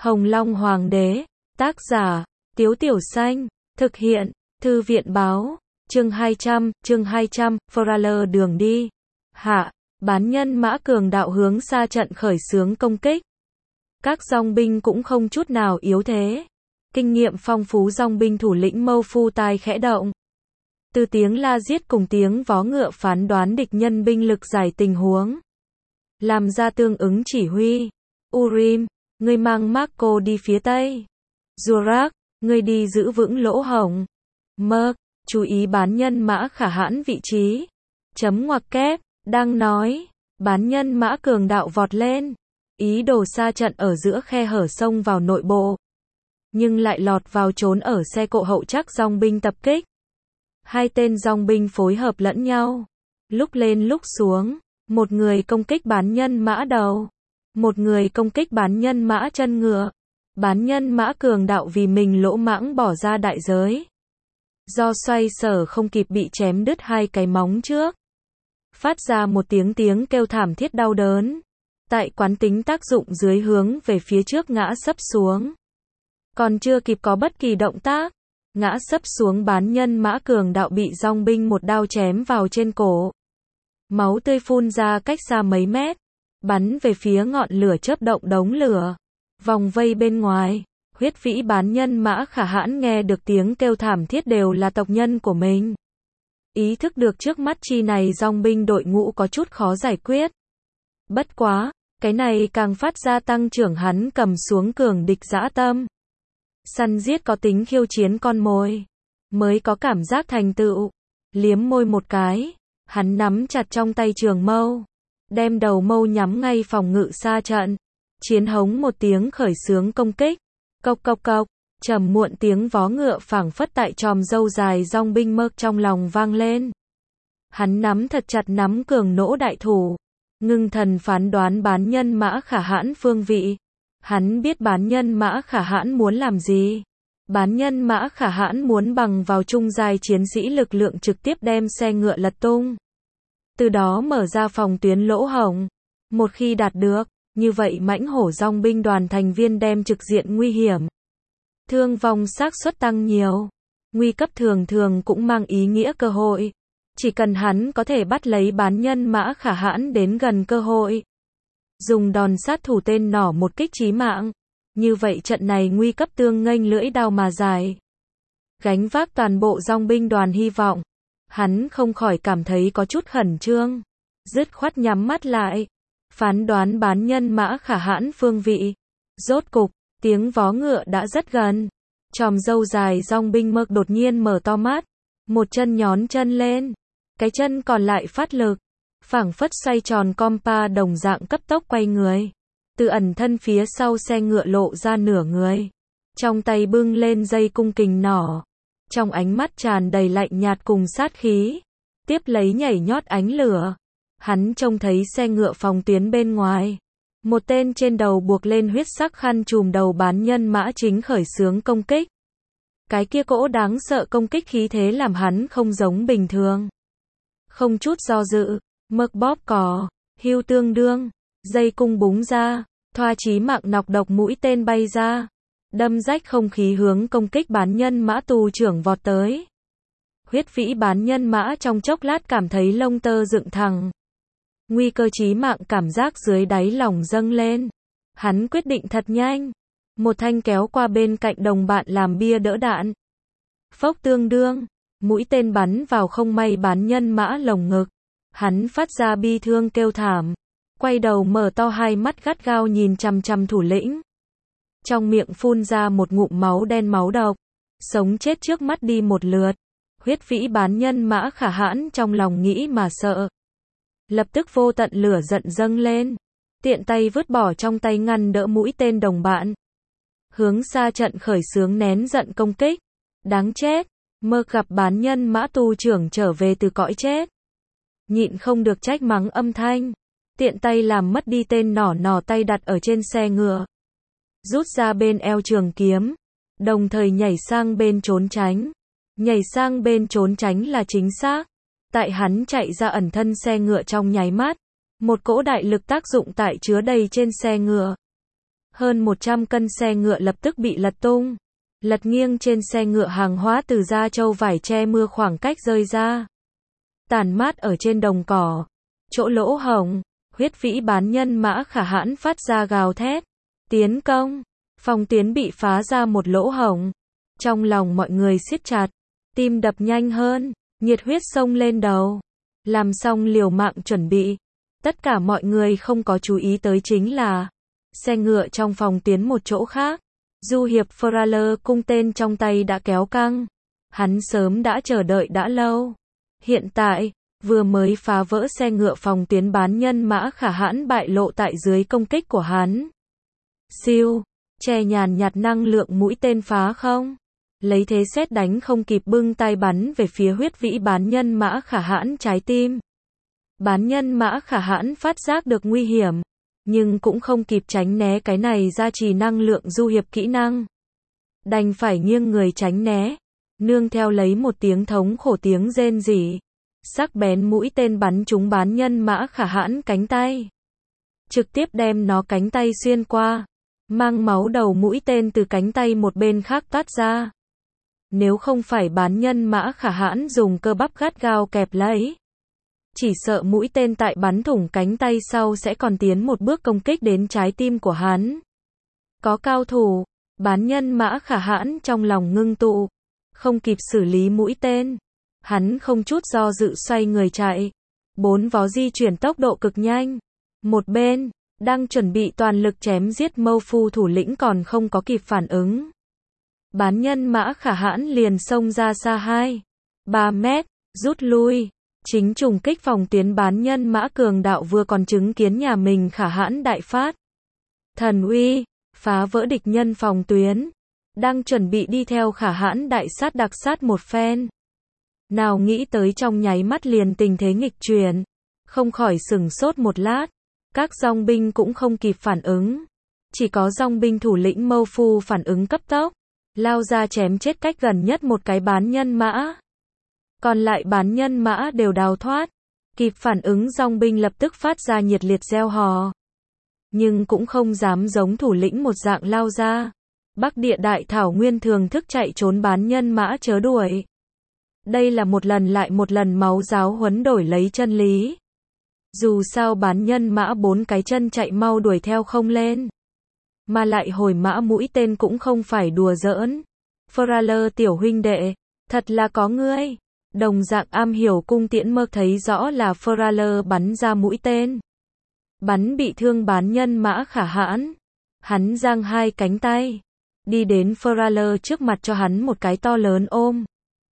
Hồng Long Hoàng đế, tác giả, Tiếu Tiểu Xanh, thực hiện, Thư viện báo, chương 200, Foraler đường đi. Hạ, bán nhân Mã Cường đạo hướng xa trận khởi xướng công kích. Các dòng binh cũng không chút nào yếu thế. Kinh nghiệm phong phú dòng binh thủ lĩnh Mâu Phu tai khẽ động. Từ tiếng la giết cùng tiếng vó ngựa phán đoán địch nhân binh lực giải tình huống. Làm ra tương ứng chỉ huy. Urim, ngươi mang Marco đi phía tây. Zurak, ngươi đi giữ vững lỗ hổng. Merc, chú ý bán nhân Mã Khả Hãn vị trí. Chấm ngoặc kép, đang nói, bán nhân Mã Cường đạo vọt lên. Ý đồ xa trận ở giữa khe hở sông vào nội bộ. Nhưng lại lọt vào trốn ở xe cộ hậu chắc dòng binh tập kích. Hai tên dòng binh phối hợp lẫn nhau. Lúc lên lúc xuống. Một người công kích bán nhân Mã đầu. Một người công kích bán nhân Mã chân ngựa. Bán nhân Mã Cường đạo vì mình lỗ mãng bỏ ra đại giới. Do xoay sở không kịp bị chém đứt hai cái móng trước. Phát ra một tiếng kêu thảm thiết đau đớn. Tại quán tính tác dụng dưới hướng về phía trước ngã sấp xuống. Còn chưa kịp có bất kỳ động tác. Ngã sấp xuống bán nhân Mã Cường đạo bị dòng binh một đao chém vào trên cổ. Máu tươi phun ra cách xa mấy mét. Bắn về phía ngọn lửa chớp động đống lửa. Vòng vây bên ngoài. Huyết vĩ bán nhân Mã Khả Hãn nghe được tiếng kêu thảm thiết đều là tộc nhân của mình. Ý thức được trước mắt chi này dòng binh đội ngũ có chút khó giải quyết. Bất quá, cái này càng phát ra tăng trưởng hắn cầm xuống cường địch dã tâm. Săn giết có tính khiêu chiến con mồi. Mới có cảm giác thành tựu. Liếm môi một cái. Hắn nắm chặt trong tay trường mâu. Đem đầu mâu nhắm ngay phòng ngự xa trận. Chiến hống một tiếng khởi xướng công kích. Cộc cộc cộc. Trầm muộn tiếng vó ngựa phảng phất tại tròm râu dài dòng binh Merc trong lòng vang lên. Hắn nắm thật chặt nắm cường nỗ đại thủ. Ngưng thần phán đoán bán nhân Mã Khả Hãn phương vị. Hắn biết bán nhân Mã Khả Hãn muốn làm gì. Bán nhân Mã Khả Hãn muốn bằng vào trung giai chiến sĩ lực lượng trực tiếp đem xe ngựa lật tung. Từ đó mở ra phòng tuyến lỗ hổng. Một khi đạt được, như vậy mãnh hổ dòng binh đoàn thành viên đem trực diện nguy hiểm. Thương vong xác suất tăng nhiều. Nguy cấp thường thường cũng mang ý nghĩa cơ hội. Chỉ cần hắn có thể bắt lấy bán nhân Mã Khả Hãn đến gần cơ hội. Dùng đòn sát thủ tên nỏ một kích chí mạng. Như vậy trận này nguy cấp tương nghênh lưỡi đao mà dài. Gánh vác toàn bộ dòng binh đoàn hy vọng. Hắn không khỏi cảm thấy có chút khẩn trương. Dứt khoát nhắm mắt lại. Phán đoán bán nhân Mã Khả Hãn phương vị. Rốt cục, tiếng vó ngựa đã rất gần. Chòm râu dài dòng binh Merc đột nhiên mở to mắt. Một chân nhón chân lên. Cái chân còn lại phát lực. Phảng phất xoay tròn compa đồng dạng cấp tốc quay người. Từ ẩn thân phía sau xe ngựa lộ ra nửa người. Trong tay bưng lên dây cung kình nỏ. Trong ánh mắt tràn đầy lạnh nhạt cùng sát khí. Tiếp lấy nhảy nhót ánh lửa. Hắn trông thấy xe ngựa phòng tuyến bên ngoài. Một tên trên đầu buộc lên huyết sắc khăn trùm đầu bán nhân Mã chính khởi xướng công kích. Cái kia cỗ đáng sợ công kích khí thế làm hắn không giống bình thường. Không chút do dự, Merc bóp cò, hưu tương đương, dây cung búng ra, thoa chí mạng nọc độc mũi tên bay ra. Đâm rách không khí hướng công kích bán nhân Mã tù trưởng vọt tới. Huyết vĩ bán nhân Mã trong chốc lát cảm thấy lông tơ dựng thẳng. Nguy cơ chí mạng cảm giác dưới đáy lòng dâng lên. Hắn quyết định thật nhanh. Một thanh kéo qua bên cạnh đồng bạn làm bia đỡ đạn. Phốc tương đương. Mũi tên bắn vào không may bán nhân Mã lồng ngực. Hắn phát ra bi thương kêu thảm. Quay đầu mở to hai mắt gắt gao nhìn chằm chằm thủ lĩnh. Trong miệng phun ra một ngụm máu đen máu độc. Sống chết trước mắt đi một lượt. Huyết vĩ bán nhân Mã Khả Hãn trong lòng nghĩ mà sợ. Lập tức vô tận lửa giận dâng lên. Tiện tay vứt bỏ trong tay ngăn đỡ mũi tên đồng bạn. Hướng xa trận khởi xướng nén giận công kích. Đáng chết. Merc gặp bán nhân Mã tu trưởng trở về từ cõi chết. Nhịn không được trách mắng âm thanh. Tiện tay làm mất đi tên nỏ tay đặt ở trên xe ngựa. Rút ra bên eo trường kiếm. Đồng thời nhảy sang bên trốn tránh. Nhảy sang bên trốn tránh là chính xác. Tại hắn chạy ra ẩn thân xe ngựa trong nháy mắt. Một cỗ đại lực tác dụng tại chứa đầy trên xe ngựa. Hơn 100 cân xe ngựa lập tức bị lật tung. Lật nghiêng trên xe ngựa hàng hóa từ da trâu vải che mưa khoảng cách rơi ra. Tàn mát ở trên đồng cỏ. Chỗ lỗ hổng, huyết vĩ bán nhân Mã Khả Hãn phát ra gào thét. Tiến công. Phòng tuyến bị phá ra một lỗ hổng. Trong lòng mọi người siết chặt. Tim đập nhanh hơn. Nhiệt huyết xông lên đầu. Làm xong liều mạng chuẩn bị. Tất cả mọi người không có chú ý tới chính là xe ngựa trong phòng tuyến một chỗ khác. Du hiệp Fowler cung tên trong tay đã kéo căng. Hắn sớm đã chờ đợi đã lâu. Hiện tại, vừa mới phá vỡ xe ngựa phòng tuyến bán nhân Mã Khả Hãn bại lộ tại dưới công kích của hắn. Siêu, che nhàn nhạt năng lượng mũi tên phá không. Lấy thế sét đánh không kịp bưng tay bắn về phía huyết vĩ bán nhân Mã Khả Hãn trái tim. Bán nhân Mã Khả Hãn phát giác được nguy hiểm, nhưng cũng không kịp tránh né cái này gia trì năng lượng du hiệp kỹ năng. Đành phải nghiêng người tránh né, nương theo lấy một tiếng thống khổ tiếng rên rỉ. Sắc bén mũi tên bắn trúng bán nhân Mã Khả Hãn cánh tay. Trực tiếp đem nó cánh tay xuyên qua, mang máu đầu mũi tên từ cánh tay một bên khác toát ra. Nếu không phải bán nhân Mã Khả Hãn dùng cơ bắp gắt gao kẹp lấy, chỉ sợ mũi tên tại bắn thủng cánh tay sau sẽ còn tiến một bước công kích đến trái tim của hắn. Có cao thủ, bán nhân Mã Khả Hãn trong lòng ngưng tụ, không kịp xử lý mũi tên. Hắn không chút do dự xoay người chạy. 4 vó di chuyển tốc độ cực nhanh. Một bên, đang chuẩn bị toàn lực chém giết Mâu Phu thủ lĩnh còn không có kịp phản ứng. Bán nhân Mã Khả Hãn liền xông ra xa 2-3 mét, rút lui. Chính trùng kích phòng tuyến bán nhân Mã Cường Đạo vừa còn chứng kiến nhà mình Khả Hãn đại phát thần uy, phá vỡ địch nhân phòng tuyến. Đang chuẩn bị đi theo Khả Hãn đại sát đặc sát một phen. Nào nghĩ tới trong nháy mắt liền tình thế nghịch chuyển. Không khỏi sửng sốt một lát. Các dòng binh cũng không kịp phản ứng. Chỉ có dòng binh thủ lĩnh Mâu Phu phản ứng cấp tốc. Lao ra chém chết cách gần nhất một cái bán nhân mã. Còn lại bán nhân mã đều đào thoát. Kịp phản ứng dòng binh lập tức phát ra nhiệt liệt reo hò. Nhưng cũng không dám giống thủ lĩnh một dạng lao ra. Bắc địa đại thảo nguyên thường thức chạy trốn bán nhân mã chớ đuổi. Đây là một lần lại một lần máu giáo huấn đổi lấy chân lý. Dù sao bán nhân mã 4 cái chân chạy mau đuổi theo không lên. Mà lại hồi mã mũi tên cũng không phải đùa giỡn. Fowler tiểu huynh đệ, thật là có ngươi. Đồng dạng am hiểu cung tiễn Mơ thấy rõ là Fowler bắn ra mũi tên. Bắn bị thương bán nhân Mã Khả Hãn. Hắn giang 2 cánh tay. Đi đến Fowler trước mặt cho hắn một cái to lớn ôm.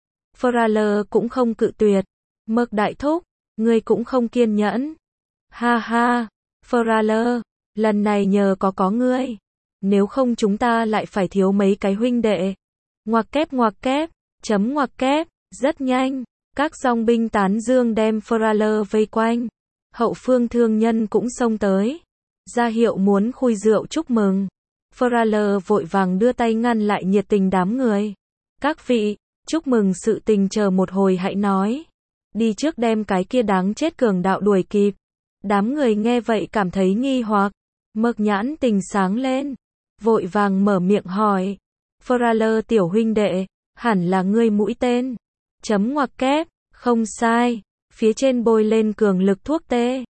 Fowler cũng không cự tuyệt. Mơ đại thúc, ngươi cũng không kiên nhẫn. Ha ha, Fowler, lần này nhờ có ngươi. Nếu không chúng ta lại phải thiếu mấy cái huynh đệ. Ngoặc kép, chấm ngoặc kép. Rất nhanh, các dòng binh tán dương đem Fowler vây quanh. Hậu phương thương nhân cũng xông tới. Ra hiệu muốn khui rượu chúc mừng. Fowler vội vàng đưa tay ngăn lại nhiệt tình đám người. Các vị, chúc mừng sự tình chờ một hồi hãy nói. Đi trước đem cái kia đáng chết cường đạo đuổi kịp. Đám người nghe vậy cảm thấy nghi hoặc. Mực nhãn tình sáng lên. Vội vàng mở miệng hỏi. Fowler tiểu huynh đệ, hẳn là ngươi mũi tên. Chấm ngoặc kép, không sai. Phía trên bôi lên cường lực thuốc tê.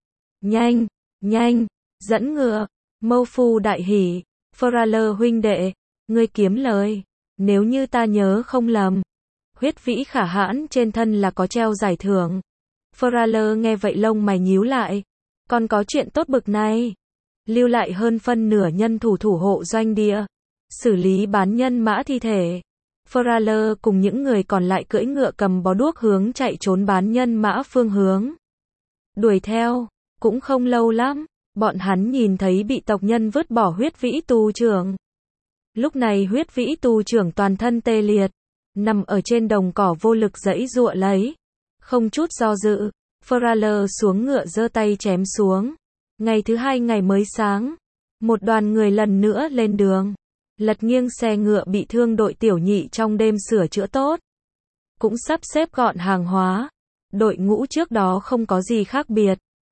Nhanh, dẫn ngựa. Mâu Phu đại hỉ. Fowler huynh đệ, ngươi kiếm lời. Nếu như ta nhớ không lầm, huyết vĩ Khả Hãn trên thân là có treo giải thưởng. Fowler nghe vậy lông mày nhíu lại. Còn có chuyện tốt bực này. Lưu lại hơn phân nửa nhân thủ thủ hộ doanh địa. Xử lý bán nhân mã thi thể. Fowler cùng những người còn lại cưỡi ngựa cầm bó đuốc hướng chạy trốn bán nhân mã phương hướng. Đuổi theo, cũng không lâu lắm, bọn hắn nhìn thấy bị tộc nhân vứt bỏ huyết vĩ tù trưởng. Lúc này huyết vĩ tù trưởng toàn thân tê liệt, nằm ở trên đồng cỏ vô lực giãy giụa lấy. Không chút do dự, Fowler xuống ngựa giơ tay chém xuống. Ngày thứ 2 ngày mới sáng, một đoàn người lần nữa lên đường. Lật nghiêng xe ngựa bị thương đội tiểu nhị trong đêm sửa chữa tốt. Cũng sắp xếp gọn hàng hóa. Đội ngũ trước đó không có gì khác biệt.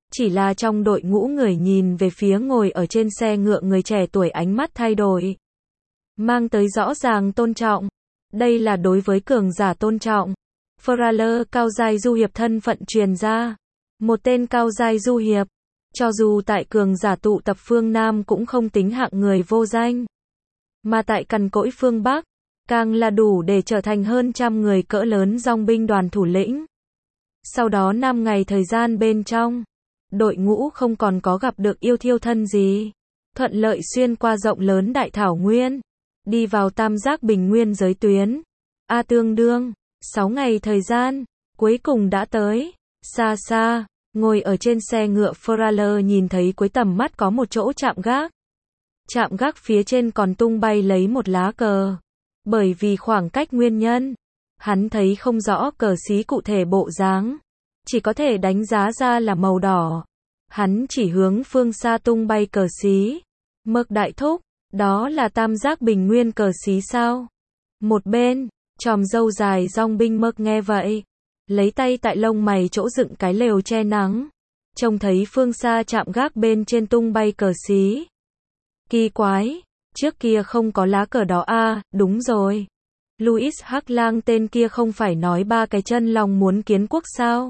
Chỉ là trong đội ngũ người nhìn về phía ngồi ở trên xe ngựa người trẻ tuổi ánh mắt thay đổi. Mang tới rõ ràng tôn trọng. Đây là đối với cường giả tôn trọng. Ferraler cao giai du hiệp thân phận truyền ra. Một tên cao giai du hiệp. Cho dù tại cường giả tụ tập phương Nam cũng không tính hạng người vô danh. Mà tại cằn cỗi phương Bắc, càng là đủ để trở thành hơn trăm người cỡ lớn dòng binh đoàn thủ lĩnh. Sau đó 5 ngày thời gian bên trong, đội ngũ không còn có gặp được yêu thiêu thân gì. Thuận lợi xuyên qua rộng lớn đại thảo nguyên. Đi vào tam giác bình nguyên giới tuyến. Tương đương 6 ngày thời gian, cuối cùng đã tới. Xa xa, ngồi ở trên xe ngựa Ferraler nhìn thấy cuối tầm mắt có một chỗ chạm gác. Chạm gác phía trên còn tung bay lấy một lá cờ. Bởi vì khoảng cách nguyên nhân, hắn thấy không rõ cờ xí cụ thể bộ dáng, chỉ có thể đánh giá ra là màu đỏ. Hắn chỉ hướng phương xa tung bay cờ xí. Mực đại thúc, đó là tam giác bình nguyên cờ xí sao? Một bên, chòm râu dài dong binh Mực nghe vậy, lấy tay tại lông mày chỗ dựng cái lều che nắng, trông thấy phương xa chạm gác bên trên tung bay cờ xí. Kỳ quái, trước kia không có lá cờ đó đúng rồi. Louis Hắc Lang tên kia không phải nói 3 cái chân lòng muốn kiến quốc sao?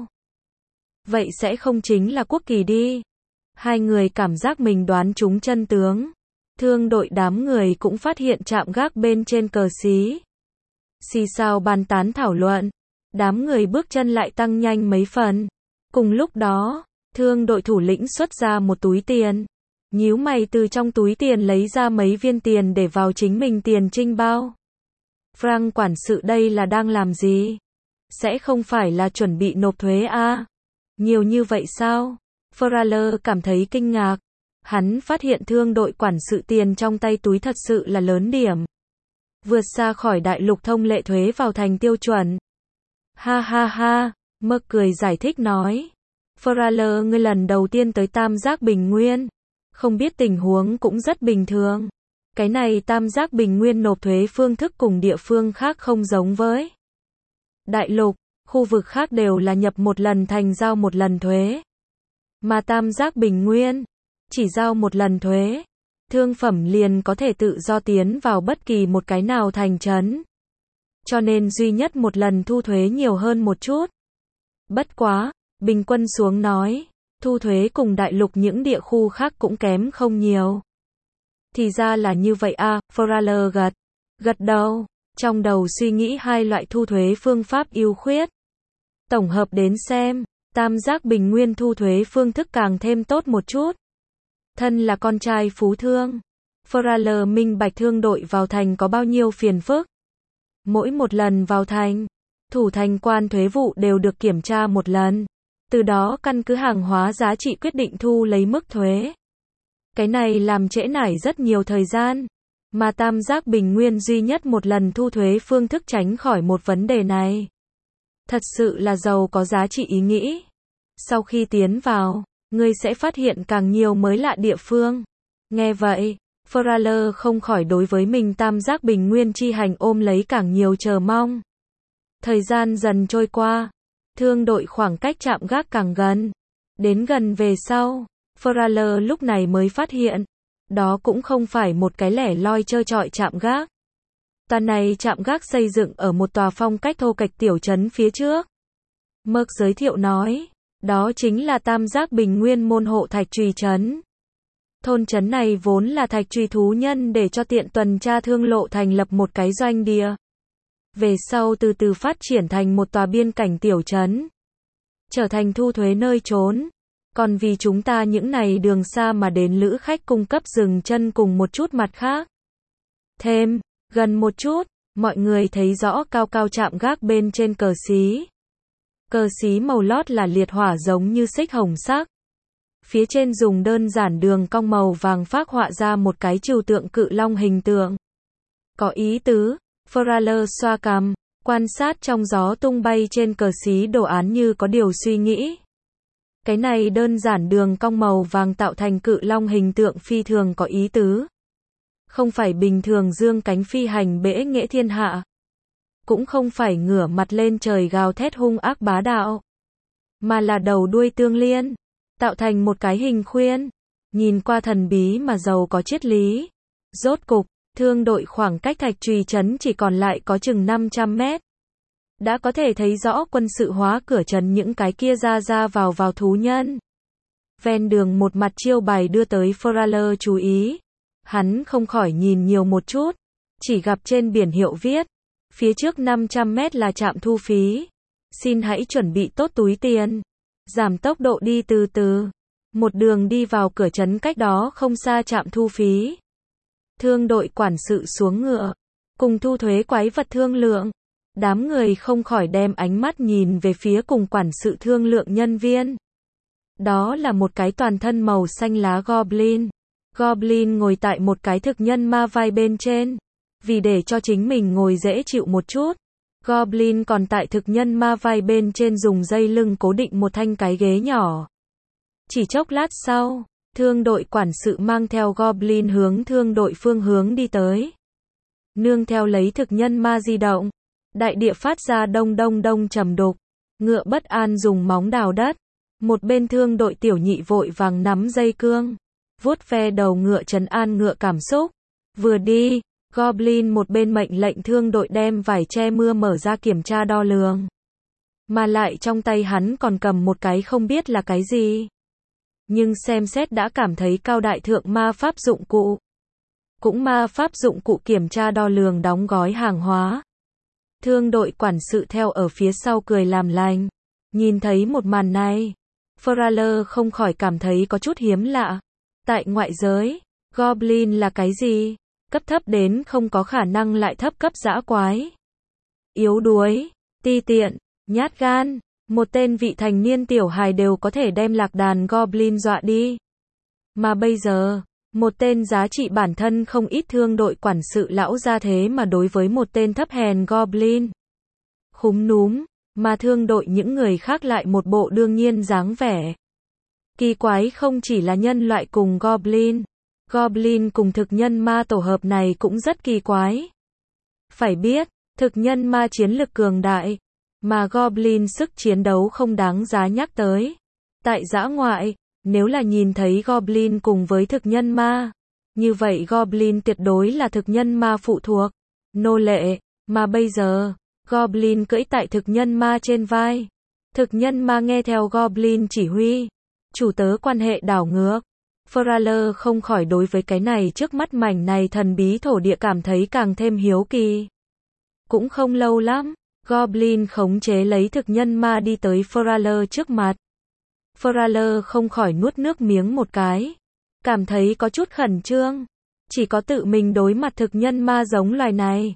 Vậy sẽ không chính là quốc kỳ đi. Hai người cảm giác mình đoán trúng chân tướng. Thương đội đám người cũng phát hiện chạm gác bên trên cờ xí. Xì xào bàn tán thảo luận. Đám người bước chân lại tăng nhanh mấy phần. Cùng lúc đó, thương đội thủ lĩnh xuất ra một túi tiền. Nhíu mày từ trong túi tiền lấy ra mấy viên tiền để vào chính mình tiền trinh bao. Frank quản sự đây là đang làm gì? Sẽ không phải là chuẩn bị nộp thuế Nhiều như vậy sao? Ferraler cảm thấy kinh ngạc. Hắn phát hiện thương đội quản sự tiền trong tay túi thật sự là lớn điểm. Vượt xa khỏi đại lục thông lệ thuế vào thành tiêu chuẩn. Ha ha ha, Mực cười giải thích nói. Ferraler ngươi lần đầu tiên tới tam giác bình nguyên. Không biết tình huống cũng rất bình thường. Cái này tam giác bình nguyên nộp thuế phương thức cùng địa phương khác không giống với đại lục, khu vực khác đều là nhập một lần thành giao một lần thuế. Mà tam giác bình nguyên, chỉ giao một lần thuế. Thương phẩm liền có thể tự do tiến vào bất kỳ một cái nào thành trấn. Cho nên duy nhất một lần thu thuế nhiều hơn một chút. Bất quá, bình quân xuống nói, thu thuế cùng đại lục những địa khu khác cũng kém không nhiều. Thì ra là như vậy Ferraler gật đầu, trong đầu suy nghĩ hai loại thu thuế phương pháp ưu khuyết. Tổng hợp đến xem, tam giác bình nguyên thu thuế phương thức càng thêm tốt một chút. Thân là con trai phú thương, Ferraler minh bạch thương đội vào thành có bao nhiêu phiền phức. Mỗi một lần vào thành, thủ thành quan thuế vụ đều được kiểm tra một lần. Từ đó căn cứ hàng hóa giá trị quyết định thu lấy mức thuế. Cái này làm trễ nải rất nhiều thời gian. Mà tam giác bình nguyên duy nhất một lần thu thuế phương thức tránh khỏi một vấn đề này. Thật sự là giàu có giá trị ý nghĩ. Sau khi tiến vào, ngươi sẽ phát hiện càng nhiều mới lạ địa phương. Nghe vậy, Ferraler không khỏi đối với mình tam giác bình nguyên chi hành ôm lấy càng nhiều chờ mong. Thời gian dần trôi qua, thương đội khoảng cách chạm gác càng gần. Đến gần về sau, Ferraler lúc này mới phát hiện, đó cũng không phải một cái lẻ loi trơ trọi chạm gác. Tòa này chạm gác xây dựng ở một tòa phong cách thô kệch tiểu trấn phía trước. Mực giới thiệu nói, đó chính là tam giác bình nguyên môn hộ thạch trùy trấn. Thôn trấn này vốn là thạch trùy thú nhân để cho tiện tuần tra thương lộ thành lập một cái doanh địa. Về sau từ từ phát triển thành một tòa biên cảnh tiểu trấn. Trở thành thu thuế nơi trốn. Còn vì chúng ta những này đường xa mà đến lữ khách cung cấp dừng chân cùng một chút mặt khác. Thêm, gần một chút, mọi người thấy rõ cao cao chạm gác bên trên cờ xí. Cờ xí màu lót là liệt hỏa giống như xích hồng sắc. Phía trên dùng đơn giản đường cong màu vàng phác họa ra một cái trừu tượng cự long hình tượng. Có ý tứ, Ferraler xoa cằm, quan sát trong gió tung bay trên cờ xí đồ án như có điều suy nghĩ. Cái này đơn giản đường cong màu vàng tạo thành cự long hình tượng phi thường có ý tứ. Không phải bình thường dương cánh phi hành bẽ nghệ thiên hạ. Cũng không phải ngửa mặt lên trời gào thét hung ác bá đạo. Mà là đầu đuôi tương liên. tạo thành một cái hình khuyên. Nhìn qua thần bí mà giàu có triết lý. Rốt cục, thương đội khoảng cách thạch trùy trấn chỉ còn lại có chừng 500 mét. Đã có thể thấy rõ quân sự hóa cửa trấn những cái kia ra vào thú nhân. Ven đường một mặt chiêu bài đưa tới Foraler chú ý. Hắn không khỏi nhìn nhiều một chút. Chỉ gặp trên biển hiệu viết. Phía trước 500 mét là trạm thu phí. Xin hãy chuẩn bị tốt túi tiền. Giảm tốc độ đi từ từ. Một đường đi vào cửa trấn cách đó không xa trạm thu phí. Thương đội quản sự xuống ngựa. Cùng thu thuế quái vật thương lượng. Đám người không khỏi đem ánh mắt nhìn về phía cùng quản sự thương lượng nhân viên. Đó là một cái toàn thân màu xanh lá Goblin. Goblin ngồi tại một cái thực nhân ma vai bên trên. Vì để cho chính mình ngồi dễ chịu một chút. Goblin còn tại thực nhân ma vai bên trên dùng dây lưng cố định một thanh cái ghế nhỏ. Chỉ chốc lát sau, thương đội quản sự mang theo Goblin hướng thương đội phương hướng đi tới. Nương theo lấy thực nhân ma di động. Đại địa phát ra đông đông trầm đục. Ngựa bất an dùng móng đào đất. Một bên thương đội tiểu nhị vội vàng nắm dây cương. Vuốt ve đầu ngựa trấn an ngựa cảm xúc. Vừa đi, Goblin một bên mệnh lệnh thương đội đem vải che mưa mở ra kiểm tra đo lường. Mà lại trong tay hắn còn cầm một cái không biết là cái gì. Nhưng xem xét đã cảm thấy cao đại thượng ma pháp dụng cụ. Cũng ma pháp dụng cụ kiểm tra đo lường đóng gói hàng hóa. Thương đội quản sự theo ở phía sau cười làm lành. Nhìn thấy một màn này, Foraler không khỏi cảm thấy có chút hiếm lạ. Tại ngoại giới, Goblin là cái gì? Cấp thấp đến không có khả năng lại thấp cấp dã quái. Yếu đuối, ti tiện, nhát gan. Một tên vị thành niên tiểu hài đều có thể đem lạc đàn Goblin dọa đi. Mà bây giờ, một tên giá trị bản thân không ít thương đội quản sự lão ra thế mà đối với một tên thấp hèn Goblin. Khúm núm, mà thương đội những người khác lại một bộ đương nhiên dáng vẻ. Kỳ quái không chỉ là nhân loại cùng Goblin. Goblin cùng thực nhân ma tổ hợp này cũng rất kỳ quái. Phải biết, thực nhân ma chiến lực cường đại. Mà Goblin sức chiến đấu không đáng giá nhắc tới. Tại dã ngoại, nếu là nhìn thấy Goblin cùng với thực nhân ma, như vậy Goblin tuyệt đối là thực nhân ma phụ thuộc, nô lệ, mà bây giờ, Goblin cưỡi tại thực nhân ma trên vai. Thực nhân ma nghe theo Goblin chỉ huy, chủ tớ quan hệ đảo ngược. Foraler không khỏi đối với cái này trước mắt mảnh này thần bí thổ địa cảm thấy càng thêm hiếu kỳ. Cũng không lâu lắm, Goblin khống chế lấy thực nhân ma đi tới Foraler trước mặt. Foraler không khỏi nuốt nước miếng một cái. Cảm thấy có chút khẩn trương. Chỉ có tự mình đối mặt thực nhân ma giống loài này.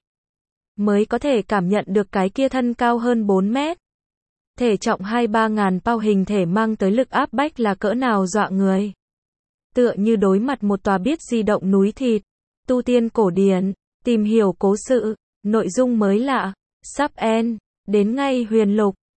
Mới có thể cảm nhận được cái kia thân cao hơn 4 mét. Thể trọng 2-3 ngàn pound hình thể mang tới lực áp bách là cỡ nào dọa người. Tựa như đối mặt một tòa biết di động núi thịt. Tu tiên cổ điển, tìm hiểu cố sự, nội dung mới lạ. Sub N, đến ngay huyền lục.